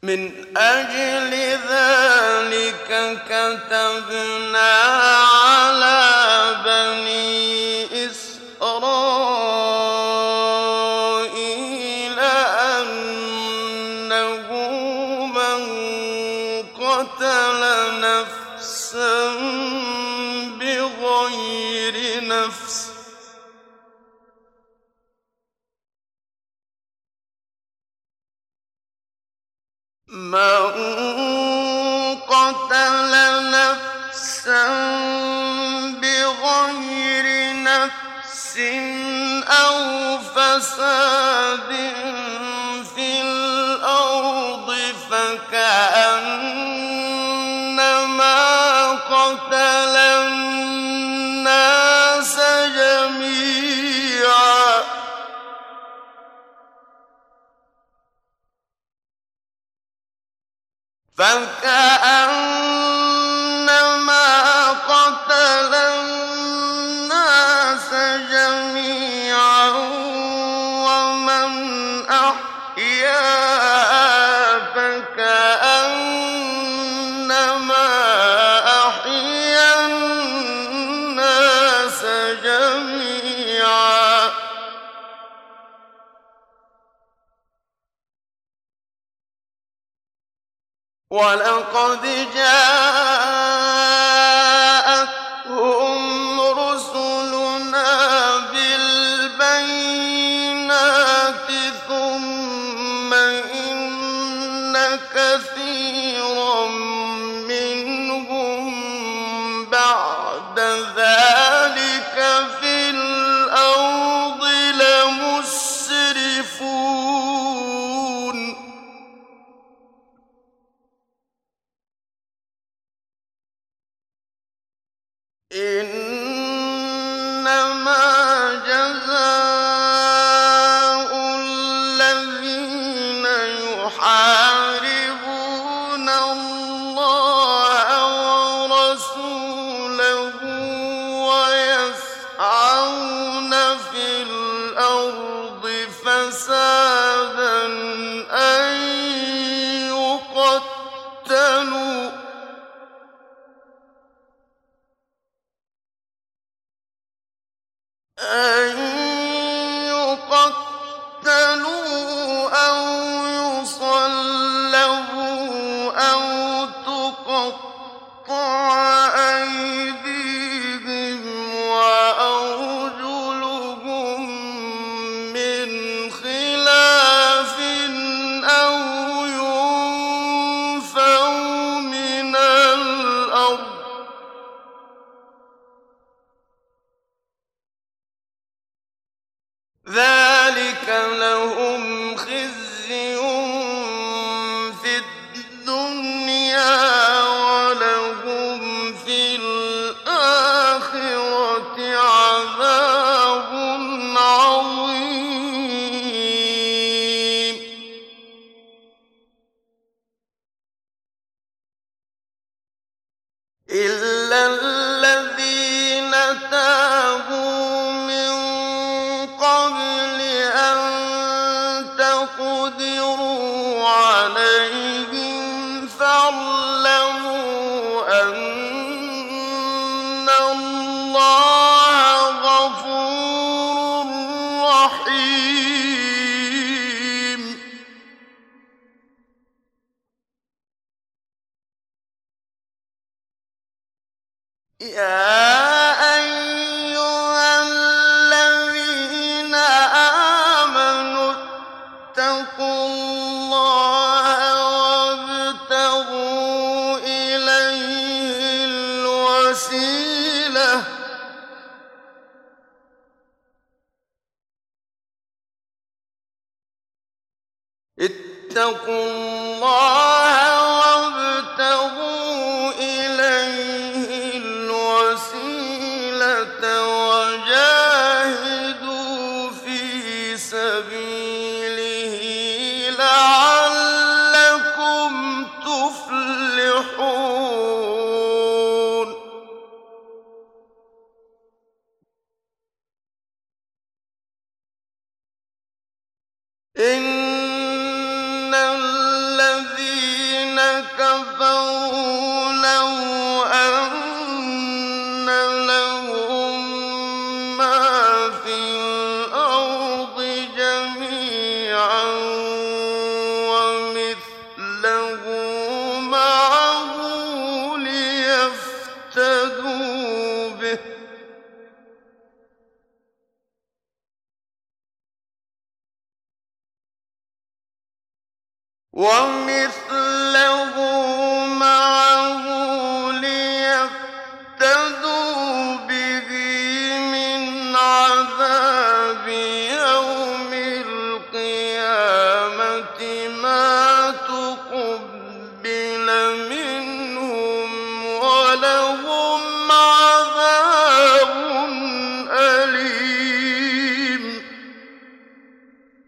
من أجل ذلك كتبنا على بني إسرائيل أنه من قتل نفسا بغير نفس أو فساد في الأرض فكأنما قتل الناس جميعا ومن أحياها فكأنما أحيا الناس جميعا ولقد جاءتهم رسلنا بالبينات ثم إن كثيرا منهم بعد ذلك في الأرض لمسرفون إنما جزاء الذين يحاربون الله ورسوله ويسعون في الأرض فسادا أن يقتلوا أو يصلبوا أو تقطع أيديهم وأرجلهم من خلاف أو ينفوا من الأرض ذلك لهم خزي في الدنيا ولهم في الآخرة عذاب عظيم إلا الذين تابوا من قبل أن تقدروا عليهم فاعلموا أن الله غفور رحيم يا أيها الذين آمنوا اتقوا الله وابتغوا إليه الوسيلة اتقوا الله وابتغوا إليه الوسيلة وجاهدوا في سبيله لعلكم تفلحون إن الذين ومثله